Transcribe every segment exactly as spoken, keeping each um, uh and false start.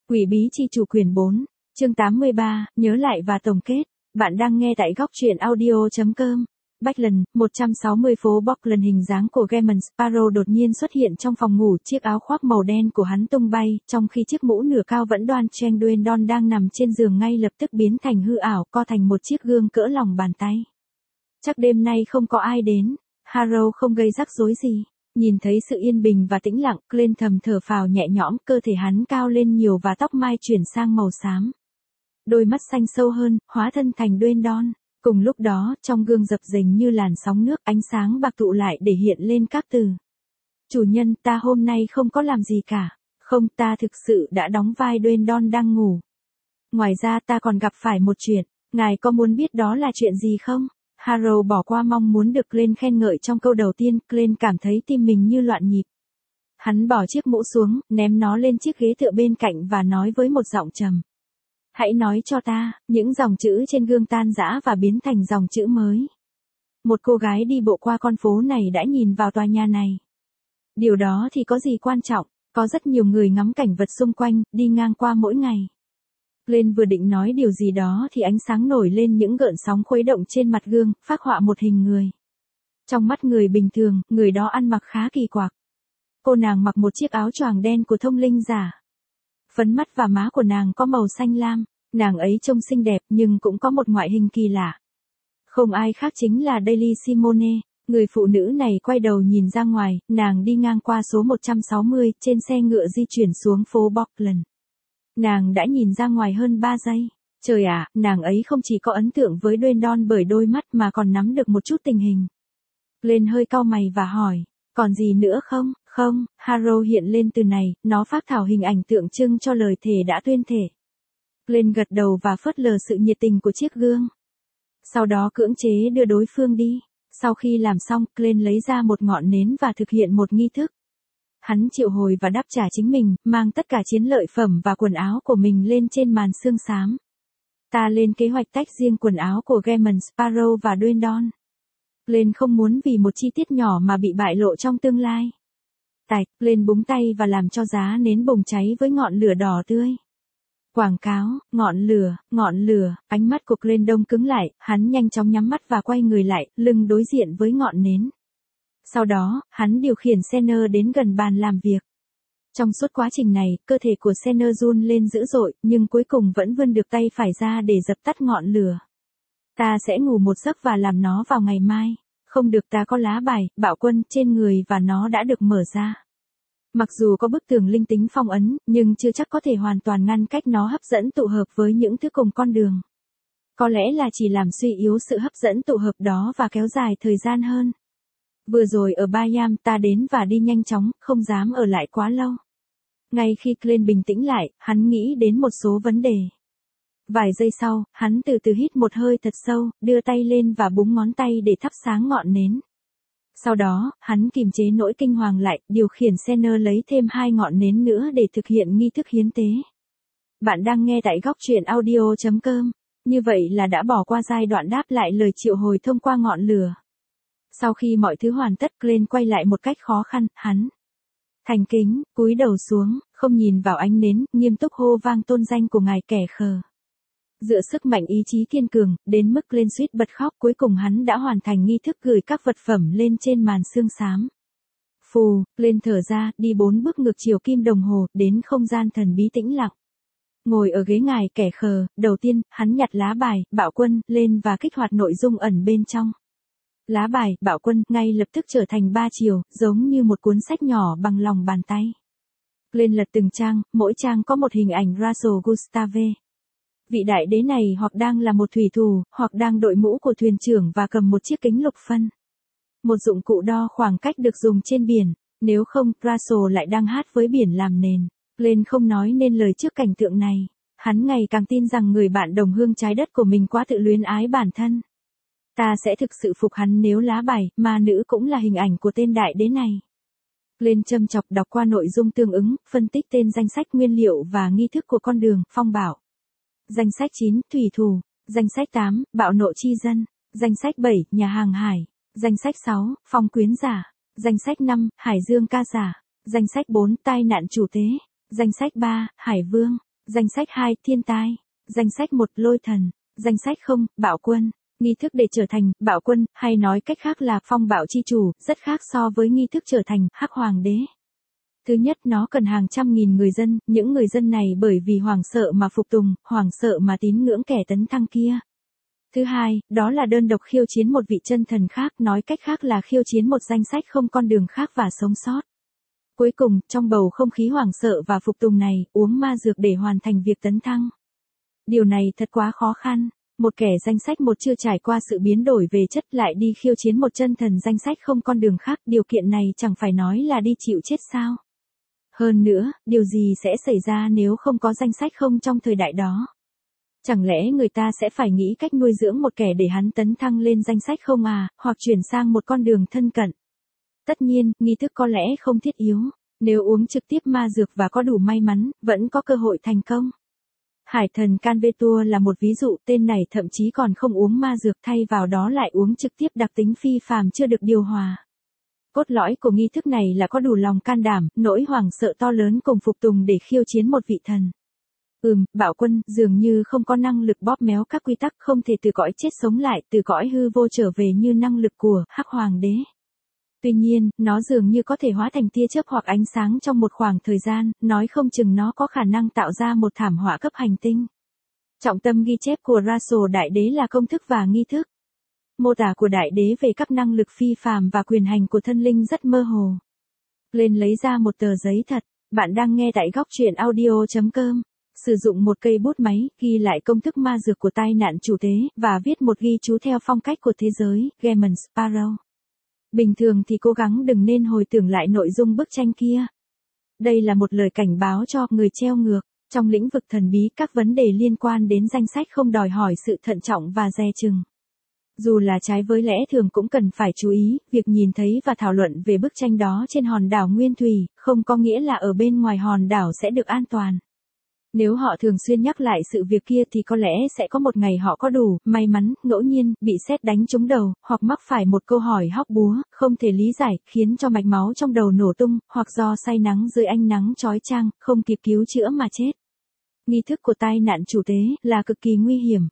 Quỷ bí chi chủ quyển bốn, chương tám mươi ba, nhớ lại và tổng kết. Bạn đang nghe tại góc truyện audio.com. Backlund, một trăm sáu mươi phố Bockland. Hình dáng của Gaemon Sparrow đột nhiên xuất hiện trong phòng ngủ, chiếc áo khoác màu đen của hắn tung bay, trong khi chiếc mũ nửa cao vẫn đoan trang. Duendon đang nằm trên giường ngay lập tức biến thành hư ảo, co thành một chiếc gương cỡ lòng bàn tay. Chắc đêm nay không có ai đến. Harrow không gây rắc rối gì. Nhìn thấy sự yên bình và tĩnh lặng, Glenn thầm thở phào nhẹ nhõm, cơ thể hắn cao lên nhiều và tóc mai chuyển sang màu xám. Đôi mắt xanh sâu hơn, hóa thân thành Duendon. Cùng lúc đó, trong gương dập dềnh như làn sóng nước, ánh sáng bạc tụ lại để hiện lên các từ. Chủ nhân, ta hôm nay không có làm gì cả. Không, ta thực sự đã đóng vai Duendon đang ngủ. Ngoài ra ta còn gặp phải một chuyện. Ngài có muốn biết đó là chuyện gì không? Harrow bỏ qua mong muốn được Glenn khen ngợi trong câu đầu tiên. Glenn cảm thấy tim mình như loạn nhịp. Hắn bỏ chiếc mũ xuống, ném nó lên chiếc ghế tựa bên cạnh và nói với một giọng trầm. Hãy nói cho ta, những dòng chữ trên gương tan rã và biến thành dòng chữ mới. Một cô gái đi bộ qua con phố này đã nhìn vào tòa nhà này. Điều đó thì có gì quan trọng, có rất nhiều người ngắm cảnh vật xung quanh, đi ngang qua mỗi ngày. Glenn vừa định nói điều gì đó thì ánh sáng nổi lên, những gợn sóng khuấy động trên mặt gương, phác họa một hình người. Trong mắt người bình thường, người đó ăn mặc khá kỳ quặc. Cô nàng mặc một chiếc áo choàng đen của thông linh giả. Phấn mắt và má của nàng có màu xanh lam, nàng ấy trông xinh đẹp nhưng cũng có một ngoại hình kỳ lạ. Không ai khác chính là Daily Simone, người phụ nữ này quay đầu nhìn ra ngoài, nàng đi ngang qua số một trăm sáu mươi, trên xe ngựa di chuyển xuống phố Bockland. Nàng đã nhìn ra ngoài hơn ba giây. Trời ạ, nàng ấy không chỉ có ấn tượng với Duendon bởi đôi mắt mà còn nắm được một chút tình hình. Glenn hơi cau mày và hỏi, còn gì nữa không? Không, Harrow hiện lên từ này, nó phác thảo hình ảnh tượng trưng cho lời thề đã tuyên thể. Glenn gật đầu và phớt lờ sự nhiệt tình của chiếc gương. Sau đó cưỡng chế đưa đối phương đi. Sau khi làm xong, Glenn lấy ra một ngọn nến và thực hiện một nghi thức. Hắn triệu hồi và đáp trả chính mình, mang tất cả chiến lợi phẩm và quần áo của mình lên trên màn sương xám. Ta lên kế hoạch tách riêng quần áo của Gaemon Sparrow và Duendon. Glenn không muốn vì một chi tiết nhỏ mà bị bại lộ trong tương lai. Tạch, Glenn búng tay và làm cho giá nến bùng cháy với ngọn lửa đỏ tươi. Quảng cáo, ngọn lửa, ngọn lửa, ánh mắt của Glenn đông cứng lại, hắn nhanh chóng nhắm mắt và quay người lại, lưng đối diện với ngọn nến. Sau đó, hắn điều khiển Senner đến gần bàn làm việc. Trong suốt quá trình này, cơ thể của Senner run lên dữ dội, nhưng cuối cùng vẫn vươn được tay phải ra để dập tắt ngọn lửa. Ta sẽ ngủ một giấc và làm nó vào ngày mai. Không được, ta có lá bài, bạo quân, trên người và nó đã được mở ra. Mặc dù có bức tường linh tính phong ấn, nhưng chưa chắc có thể hoàn toàn ngăn cách nó hấp dẫn tụ hợp với những thứ cùng con đường. Có lẽ là chỉ làm suy yếu sự hấp dẫn tụ hợp đó và kéo dài thời gian hơn. Vừa rồi ở Bayam ta đến và đi nhanh chóng, không dám ở lại quá lâu. Ngay khi Glenn bình tĩnh lại, hắn nghĩ đến một số vấn đề. Vài giây sau, hắn từ từ hít một hơi thật sâu, đưa tay lên và búng ngón tay để thắp sáng ngọn nến. Sau đó, hắn kiềm chế nỗi kinh hoàng lại, điều khiển Senner lấy thêm hai ngọn nến nữa để thực hiện nghi thức hiến tế. Bạn đang nghe tại góc truyện audio.com. Như vậy là đã bỏ qua giai đoạn đáp lại lời triệu hồi thông qua ngọn lửa. Sau khi mọi thứ hoàn tất, Glenn quay lại một cách khó khăn, hắn thành kính, cúi đầu xuống, không nhìn vào ánh nến, nghiêm túc hô vang tôn danh của ngài kẻ khờ. Dựa sức mạnh ý chí kiên cường, đến mức Glenn suýt bật khóc, cuối cùng hắn đã hoàn thành nghi thức gửi các vật phẩm lên trên màn sương xám. Phù, Glenn thở ra, đi bốn bước ngược chiều kim đồng hồ, đến không gian thần bí tĩnh lặng. Ngồi ở ghế ngài kẻ khờ, đầu tiên, hắn nhặt lá bài, bạo quân, lên và kích hoạt nội dung ẩn bên trong. Lá bài, bạo quân, ngay lập tức trở thành ba chiều, giống như một cuốn sách nhỏ bằng lòng bàn tay. Glenn lật từng trang, mỗi trang có một hình ảnh Russell Gustave. Vị đại đế này hoặc đang là một thủy thủ, hoặc đang đội mũ của thuyền trưởng và cầm một chiếc kính lục phân. Một dụng cụ đo khoảng cách được dùng trên biển, nếu không, Russell lại đang hát với biển làm nền. Glenn không nói nên lời trước cảnh tượng này. Hắn ngày càng tin rằng người bạn đồng hương trái đất của mình quá tự luyến ái bản thân. Ta sẽ thực sự phục hắn nếu lá bài, ma nữ cũng là hình ảnh của tên đại đế này. Glenn châm chọc đọc qua nội dung tương ứng, phân tích tên danh sách nguyên liệu và nghi thức của con đường, phong bảo. Danh sách chín, thủy thủ. Danh sách tám, bạo nộ chi dân. Danh sách bảy, nhà hàng hải. Danh sách sáu, phong quyến giả. Danh sách năm, hải dương ca giả. Danh sách bốn, tai nạn chủ tế. Danh sách ba, hải vương. Danh sách hai, thiên tai. Danh sách một, lôi thần. Danh sách không, bạo quân. Nghi thức để trở thành bạo quân, hay nói cách khác là phong bạo chi chủ, rất khác so với nghi thức trở thành hắc hoàng đế. Thứ nhất, nó cần hàng trăm nghìn người dân, những người dân này bởi vì hoảng sợ mà phục tùng, hoảng sợ mà tín ngưỡng kẻ tấn thăng kia. Thứ hai, đó là đơn độc khiêu chiến một vị chân thần khác, nói cách khác là khiêu chiến một danh sách không con đường khác và sống sót. Cuối cùng, trong bầu không khí hoảng sợ và phục tùng này, uống ma dược để hoàn thành việc tấn thăng. Điều này thật quá khó khăn. Một kẻ danh sách một chưa trải qua sự biến đổi về chất lại đi khiêu chiến một chân thần danh sách không con đường khác, điều kiện này chẳng phải nói là đi chịu chết sao. Hơn nữa, điều gì sẽ xảy ra nếu không có danh sách không trong thời đại đó? Chẳng lẽ người ta sẽ phải nghĩ cách nuôi dưỡng một kẻ để hắn tấn thăng lên danh sách không à, hoặc chuyển sang một con đường thân cận? Tất nhiên, nghi thức có lẽ không thiết yếu. Nếu uống trực tiếp ma dược và có đủ may mắn, vẫn có cơ hội thành công. Hải thần Canvetua là một ví dụ, tên này thậm chí còn không uống ma dược, thay vào đó lại uống trực tiếp đặc tính phi phàm chưa được điều hòa. Cốt lõi của nghi thức này là có đủ lòng can đảm, nỗi hoảng sợ to lớn cùng phục tùng để khiêu chiến một vị thần. Ừm, bạo quân dường như không có năng lực bóp méo các quy tắc, không thể từ cõi chết sống lại, từ cõi hư vô trở về như năng lực của hắc hoàng đế. Tuy nhiên, nó dường như có thể hóa thành tia chớp hoặc ánh sáng trong một khoảng thời gian, nói không chừng nó có khả năng tạo ra một thảm họa cấp hành tinh. Trọng tâm ghi chép của Russell Đại Đế là công thức và nghi thức. Mô tả của Đại Đế về các năng lực phi phàm và quyền hành của thân linh rất mơ hồ. Lên lấy ra một tờ giấy thật, bạn đang nghe tại góc truyện audio chấm com. Sử dụng một cây bút máy, ghi lại công thức ma dược của tai nạn chủ tế, và viết một ghi chú theo phong cách của thế giới, Gammon Sparrow. Bình thường thì cố gắng đừng nên hồi tưởng lại nội dung bức tranh kia. Đây là một lời cảnh báo cho người treo ngược. Trong lĩnh vực thần bí, các vấn đề liên quan đến danh sách không đòi hỏi sự thận trọng và dè chừng. Dù là trái với lẽ thường cũng cần phải chú ý, việc nhìn thấy và thảo luận về bức tranh đó trên hòn đảo Nguyên Thủy, không có nghĩa là ở bên ngoài hòn đảo sẽ được an toàn. Nếu họ thường xuyên nhắc lại sự việc kia thì có lẽ sẽ có một ngày họ có đủ may mắn, ngẫu nhiên, bị sét đánh trúng đầu, hoặc mắc phải một câu hỏi hóc búa, không thể lý giải, khiến cho mạch máu trong đầu nổ tung, hoặc do say nắng dưới ánh nắng chói chang, không kịp cứu chữa mà chết. Nghi thức của tai nạn chủ tế là cực kỳ nguy hiểm.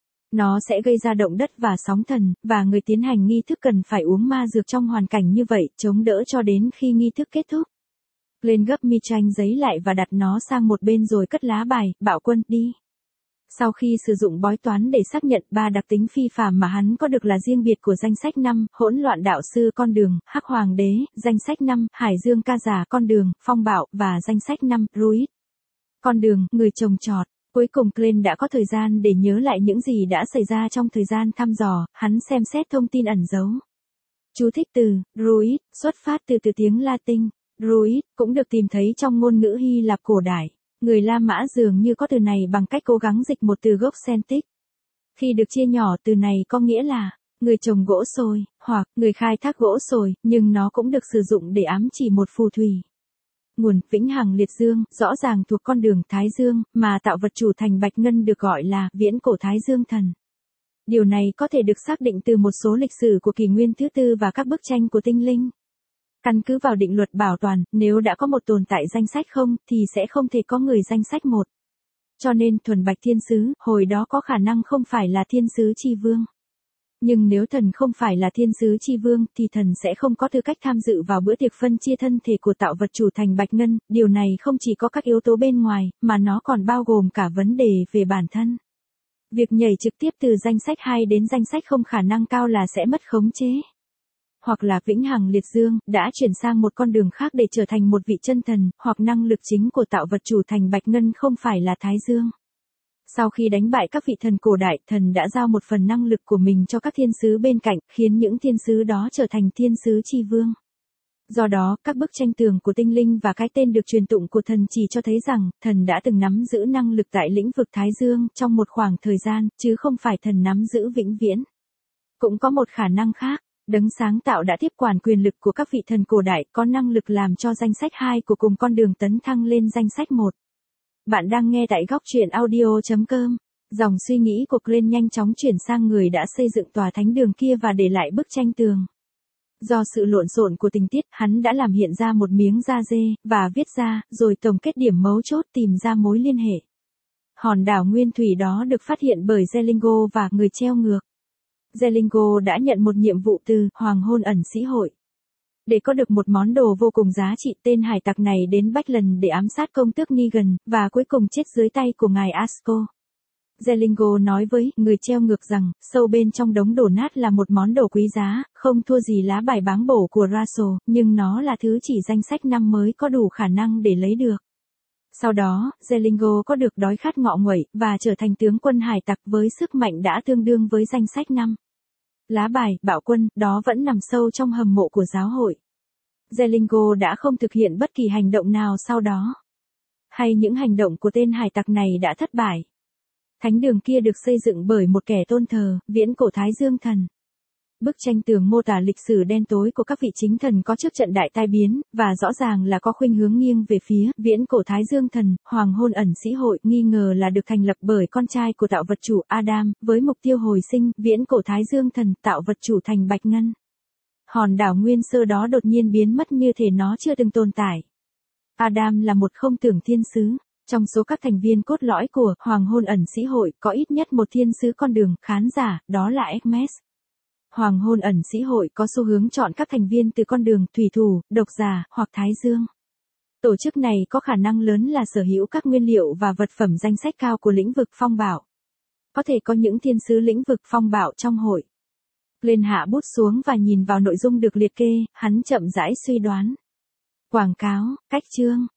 Nó sẽ gây ra động đất và sóng thần, và người tiến hành nghi thức cần phải uống ma dược trong hoàn cảnh như vậy, chống đỡ cho đến khi nghi thức kết thúc. Lên gấp mi tranh giấy lại và đặt nó sang một bên rồi cất lá bài, bạo quân, đi. Sau khi sử dụng bói toán để xác nhận ba đặc tính phi phàm mà hắn có được là riêng biệt của danh sách năm, hỗn loạn đạo sư con đường, hắc hoàng đế, danh sách năm, hải dương ca giả con đường, phong bạo, và danh sách năm, Ruiz. Con đường, người trồng trọt. Cuối cùng Glenn đã có thời gian để nhớ lại những gì đã xảy ra trong thời gian thăm dò, hắn xem xét thông tin ẩn giấu. Chú thích từ, Ruiz, xuất phát từ từ tiếng Latin. Ruiz, cũng được tìm thấy trong ngôn ngữ Hy Lạp cổ đại. Người La Mã dường như có từ này bằng cách cố gắng dịch một từ gốc Celtic. Khi được chia nhỏ, từ này có nghĩa là người trồng gỗ sồi, hoặc người khai thác gỗ sồi, nhưng nó cũng được sử dụng để ám chỉ một phù thủy. Nguồn, Vĩnh Hằng Liệt Dương, rõ ràng thuộc con đường Thái Dương, mà tạo vật chủ thành Bạch Ngân được gọi là viễn cổ Thái Dương thần. Điều này có thể được xác định từ một số lịch sử của kỷ nguyên thứ tư và các bức tranh của tinh linh. Căn cứ vào định luật bảo toàn, nếu đã có một tồn tại danh sách không, thì sẽ không thể có người danh sách một. Cho nên thuần bạch thiên sứ, hồi đó có khả năng không phải là thiên sứ chi vương. Nhưng nếu thần không phải là thiên sứ chi vương, thì thần sẽ không có tư cách tham dự vào bữa tiệc phân chia thân thể của tạo vật chủ thành Bạch Ngân. Điều này không chỉ có các yếu tố bên ngoài, mà nó còn bao gồm cả vấn đề về bản thân. Việc nhảy trực tiếp từ danh sách hai đến danh sách không khả năng cao là sẽ mất khống chế. Hoặc là Vĩnh Hằng Liệt Dương, đã chuyển sang một con đường khác để trở thành một vị chân thần, hoặc năng lực chính của tạo vật chủ thành Bạch Ngân không phải là Thái Dương. Sau khi đánh bại các vị thần cổ đại, thần đã giao một phần năng lực của mình cho các thiên sứ bên cạnh, khiến những thiên sứ đó trở thành thiên sứ chi vương. Do đó, các bức tranh tường của tinh linh và cái tên được truyền tụng của thần chỉ cho thấy rằng, thần đã từng nắm giữ năng lực tại lĩnh vực Thái Dương trong một khoảng thời gian, chứ không phải thần nắm giữ vĩnh viễn. Cũng có một khả năng khác. Đấng sáng tạo đã tiếp quản quyền lực của các vị thần cổ đại, có năng lực làm cho danh sách hai của cùng con đường tấn thăng lên danh sách một. Bạn đang nghe tại góc truyện audio chấm com. Dòng suy nghĩ của Glenn nhanh chóng chuyển sang người đã xây dựng tòa thánh đường kia và để lại bức tranh tường. Do sự lộn xộn của tình tiết, hắn đã làm hiện ra một miếng da dê, và viết ra, rồi tổng kết điểm mấu chốt tìm ra mối liên hệ. Hòn đảo nguyên thủy đó được phát hiện bởi Zelingo và người treo ngược. Zelingo đã nhận một nhiệm vụ từ Hoàng hôn ẩn sĩ hội. Để có được một món đồ vô cùng giá trị, tên hải tặc này đến Bachland để ám sát công tước Negan, và cuối cùng chết dưới tay của ngài Asco. Zelingo nói với người treo ngược rằng, sâu bên trong đống đổ nát là một món đồ quý giá, không thua gì lá bài báng bổ của Russell, nhưng nó là thứ chỉ danh sách năm mới có đủ khả năng để lấy được. Sau đó, Zelingo có được đói khát ngọ nguậy, và trở thành tướng quân hải tặc với sức mạnh đã tương đương với danh sách năm. Lá bài, bạo quân, đó vẫn nằm sâu trong hầm mộ của giáo hội. Zelingo đã không thực hiện bất kỳ hành động nào sau đó. Hay những hành động của tên hải tặc này đã thất bại. Thánh đường kia được xây dựng bởi một kẻ tôn thờ, viễn cổ Thái Dương thần. Bức tranh tường mô tả lịch sử đen tối của các vị chính thần có trước trận đại tai biến, và rõ ràng là có khuynh hướng nghiêng về phía viễn cổ Thái Dương thần. Hoàng hôn ẩn sĩ hội nghi ngờ là được thành lập bởi con trai của tạo vật chủ Adam, với mục tiêu hồi sinh viễn cổ Thái Dương thần tạo vật chủ thành bạch ngân. Hòn đảo nguyên sơ đó đột nhiên biến mất như thể nó chưa từng tồn tại. Adam là một không tưởng thiên sứ. Trong số các thành viên cốt lõi của Hoàng hôn ẩn sĩ hội có ít nhất một thiên sứ con đường khán giả, đó là Hermes. Hoàng hôn ẩn sĩ hội có xu hướng chọn các thành viên từ con đường thủy thủ, độc giả hoặc Thái Dương. Tổ chức này có khả năng lớn là sở hữu các nguyên liệu và vật phẩm danh sách cao của lĩnh vực phong bạo. Có thể có những thiên sứ lĩnh vực phong bạo trong hội. Lên hạ bút xuống và nhìn vào nội dung được liệt kê, hắn chậm rãi suy đoán. Quảng cáo, cách chương.